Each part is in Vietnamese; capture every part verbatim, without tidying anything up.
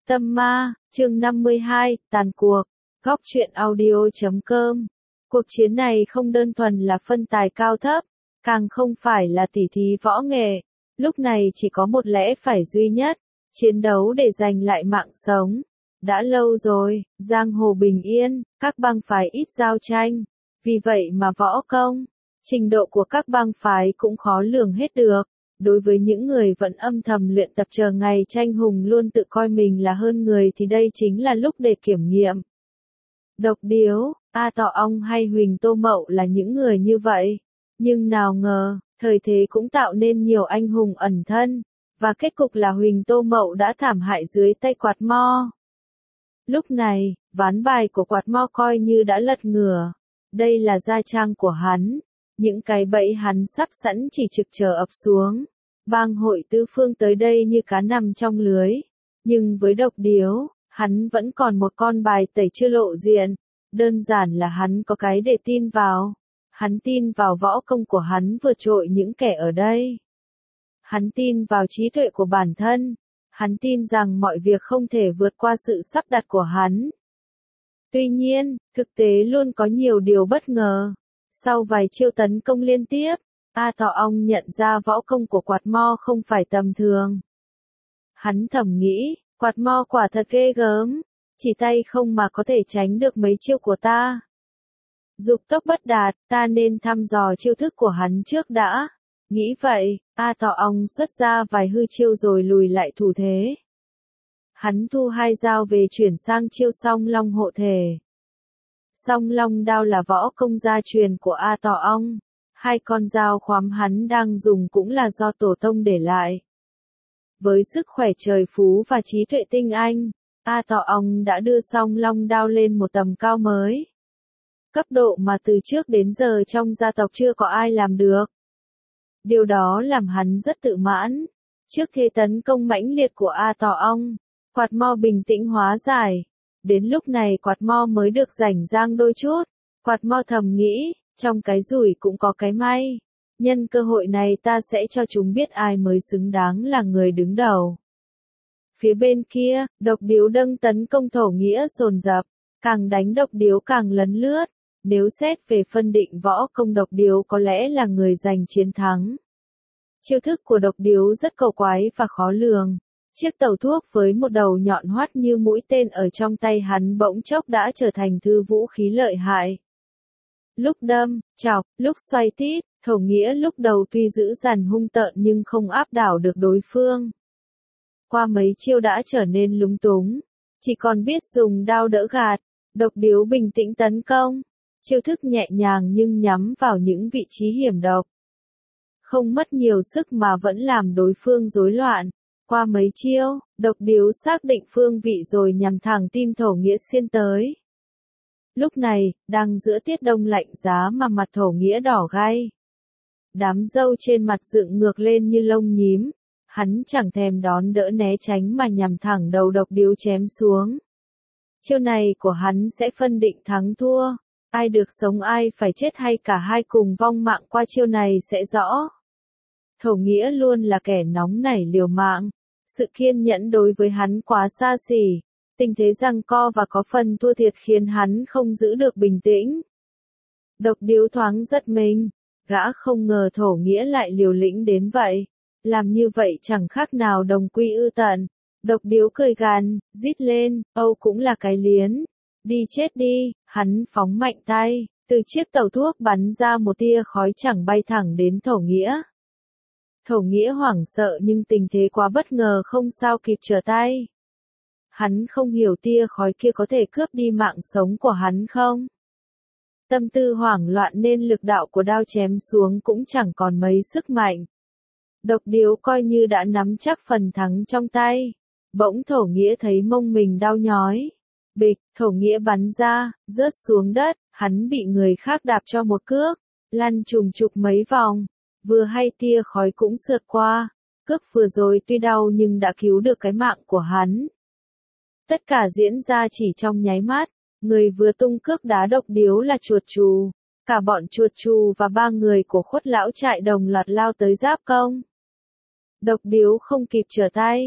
Tâm ma, chương năm mươi hai, tàn cuộc, góc truyện audio chấm com. Cuộc chiến này không đơn thuần là phân tài cao thấp, càng không phải là tỉ thí võ nghệ, lúc này chỉ có một lẽ phải duy nhất, chiến đấu để giành lại mạng sống. Đã lâu rồi, giang hồ bình yên, các bang phái ít giao tranh, vì vậy mà võ công, trình độ của các bang phái cũng khó lường hết được. Đối với những người vẫn âm thầm luyện tập chờ ngày tranh hùng luôn tự coi mình là hơn người thì đây chính là lúc để kiểm nghiệm. Độc Điếu, A Tọ Ong hay Huỳnh Tô Mậu là những người như vậy. Nhưng nào ngờ, thời thế cũng tạo nên nhiều anh hùng ẩn thân, và kết cục là Huỳnh Tô Mậu đã thảm hại dưới tay Quạt Mo. Lúc này, ván bài của Quạt Mo coi như đã lật ngửa. Đây là gia trang của hắn. Những cái bẫy hắn sắp sẵn chỉ trực chờ ập xuống. Bang hội tứ phương tới đây như cá nằm trong lưới. Nhưng với Độc Điếu, hắn vẫn còn một con bài tẩy chưa lộ diện. Đơn giản là hắn có cái để tin vào. Hắn tin vào võ công của hắn vượt trội những kẻ ở đây. Hắn tin vào trí tuệ của bản thân. Hắn tin rằng mọi việc không thể vượt qua sự sắp đặt của hắn. Tuy nhiên, thực tế luôn có nhiều điều bất ngờ. Sau vài chiêu tấn công liên tiếp, A Tọ Ong nhận ra võ công của Quạt Mo không phải tầm thường. Hắn thầm nghĩ, Quạt Mo quả thật ghê gớm, chỉ tay không mà có thể tránh được mấy chiêu của ta. Dục tốc bất đạt, ta nên thăm dò chiêu thức của hắn trước đã. Nghĩ vậy, A Tọ Ong xuất ra vài hư chiêu rồi lùi lại thủ thế. Hắn thu hai dao về chuyển sang chiêu Song Long hộ thể. Song Long đao là võ công gia truyền của A Tọ Ong. Hai con dao khoám hắn đang dùng cũng là do tổ tông để lại. Với sức khỏe trời phú và trí tuệ tinh anh, A Tọ Ong đã đưa Song Long đao lên một tầm cao mới. Cấp độ mà từ trước đến giờ trong gia tộc chưa có ai làm được. Điều đó làm hắn rất tự mãn. Trước thế tấn công mãnh liệt của A Tọ Ong, Quạt Mo bình tĩnh hóa giải. Đến lúc này Quạt Mo mới được rảnh rang đôi chút. Quạt Mo thầm nghĩ, trong cái rủi cũng có cái may. Nhân cơ hội này ta sẽ cho chúng biết ai mới xứng đáng là người đứng đầu. Phía bên kia, Độc Điếu đâng tấn công Thổ Nghĩa dồn dập, càng đánh Độc Điếu càng lấn lướt. Nếu xét về phân định võ công Độc Điếu có lẽ là người giành chiến thắng. Chiêu thức của Độc Điếu rất cầu quái và khó lường. Chiếc tẩu thuốc với một đầu nhọn hoắt như mũi tên ở trong tay hắn bỗng chốc đã trở thành thứ vũ khí lợi hại. Lúc đâm, chọc, lúc xoay tít, Thổ Nghĩa lúc đầu tuy dữ dằn hung tợn nhưng không áp đảo được đối phương. Qua mấy chiêu đã trở nên lúng túng, chỉ còn biết dùng đao đỡ gạt. Độc Điếu bình tĩnh tấn công, chiêu thức nhẹ nhàng nhưng nhắm vào những vị trí hiểm độc. Không mất nhiều sức mà vẫn làm đối phương rối loạn. Qua mấy chiêu, Độc Điếu xác định phương vị rồi nhằm thẳng tim Thổ Nghĩa xiên tới. Lúc này, đang giữa tiết đông lạnh giá mà mặt Thổ Nghĩa đỏ gay. Đám râu trên mặt dựng ngược lên như lông nhím. Hắn chẳng thèm đón đỡ né tránh mà nhằm thẳng đầu Độc Điếu chém xuống. Chiêu này của hắn sẽ phân định thắng thua. Ai được sống ai phải chết hay cả hai cùng vong mạng qua chiêu này sẽ rõ. Thổ Nghĩa luôn là kẻ nóng nảy liều mạng. Sự kiên nhẫn đối với hắn quá xa xỉ. Tình thế giằng co và có phần thua thiệt khiến hắn không giữ được bình tĩnh. Độc Điếu thoáng giật mình. Gã không ngờ Thổ Nghĩa lại liều lĩnh đến vậy. Làm như vậy chẳng khác nào đồng quy ư tận. Độc Điếu cười gằn, rít lên, Âu cũng là cái liến. Đi chết đi, hắn phóng mạnh tay. Từ chiếc tẩu thuốc bắn ra một tia khói chẳng bay thẳng đến Thổ Nghĩa. Thổ Nghĩa hoảng sợ nhưng tình thế quá bất ngờ không sao kịp trở tay. Hắn không hiểu tia khói kia có thể cướp đi mạng sống của hắn không? Tâm tư hoảng loạn nên lực đạo của đao chém xuống cũng chẳng còn mấy sức mạnh. Độc Điếu coi như đã nắm chắc phần thắng trong tay. Bỗng Thổ Nghĩa thấy mông mình đau nhói. Bịch, Thổ Nghĩa bắn ra, rớt xuống đất, hắn bị người khác đạp cho một cước, lăn trùng trục mấy vòng. Vừa hay tia khói cũng sượt qua, cước vừa rồi tuy đau nhưng đã cứu được cái mạng của hắn. Tất cả diễn ra chỉ trong nháy mắt, người vừa tung cước đá Độc Điếu là Chuột Chù, cả bọn Chuột Chù và ba người của Khuất lão trại đồng loạt lao tới giáp công. Độc Điếu không kịp trở tay,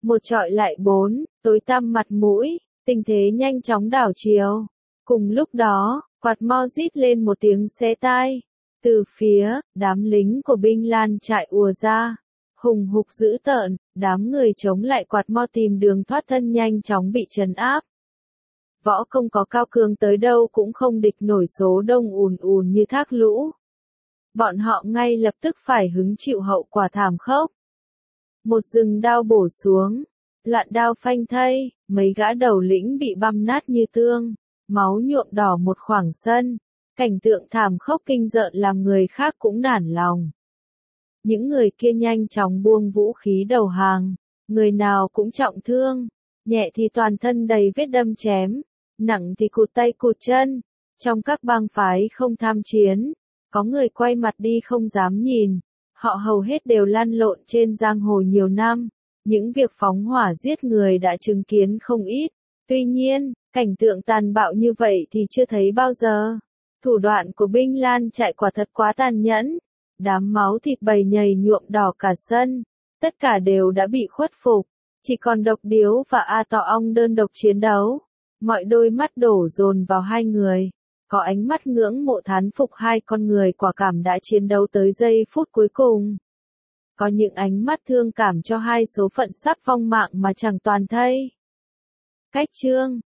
Một chọi lại bốn, tối tăm mặt mũi, tình thế nhanh chóng đảo chiều. Cùng lúc đó, quạt mo rít lên một tiếng xé tai. Từ phía, đám lính của binh Lan trại ùa ra. Hùng hục dữ tợn, đám người chống lại quạt mo tìm đường thoát thân nhanh chóng bị trấn áp. Võ công có cao cường tới đâu cũng không địch nổi số đông ùn ùn như thác lũ. Bọn họ ngay lập tức phải hứng chịu hậu quả thảm khốc. Một rừng đao bổ xuống, loạn đao phanh thây, mấy gã đầu lĩnh bị băm nát như tương, máu nhuộm đỏ một khoảng sân. Cảnh tượng thảm khốc kinh rợn làm người khác cũng nản lòng. Những người kia nhanh chóng buông vũ khí đầu hàng, người nào cũng trọng thương, nhẹ thì toàn thân đầy vết đâm chém, nặng thì cụt tay cụt chân. Trong các bang phái không tham chiến, có người quay mặt đi không dám nhìn, họ hầu hết đều lăn lộn trên giang hồ nhiều năm, những việc phóng hỏa giết người đã chứng kiến không ít. Tuy nhiên, cảnh tượng tàn bạo như vậy thì chưa thấy bao giờ. Thủ đoạn của binh Lan trại quả thật quá tàn nhẫn. Đám máu thịt bầy nhầy nhuộm đỏ cả sân. Tất cả đều đã bị khuất phục. Chỉ còn Độc Điếu và A Tọ Ong đơn độc chiến đấu. Mọi đôi mắt đổ dồn vào hai người. Có ánh mắt ngưỡng mộ thán phục hai con người quả cảm đã chiến đấu tới giây phút cuối cùng. Có những ánh mắt thương cảm cho hai số phận sắp vong mạng mà chẳng toàn thây. Cách chương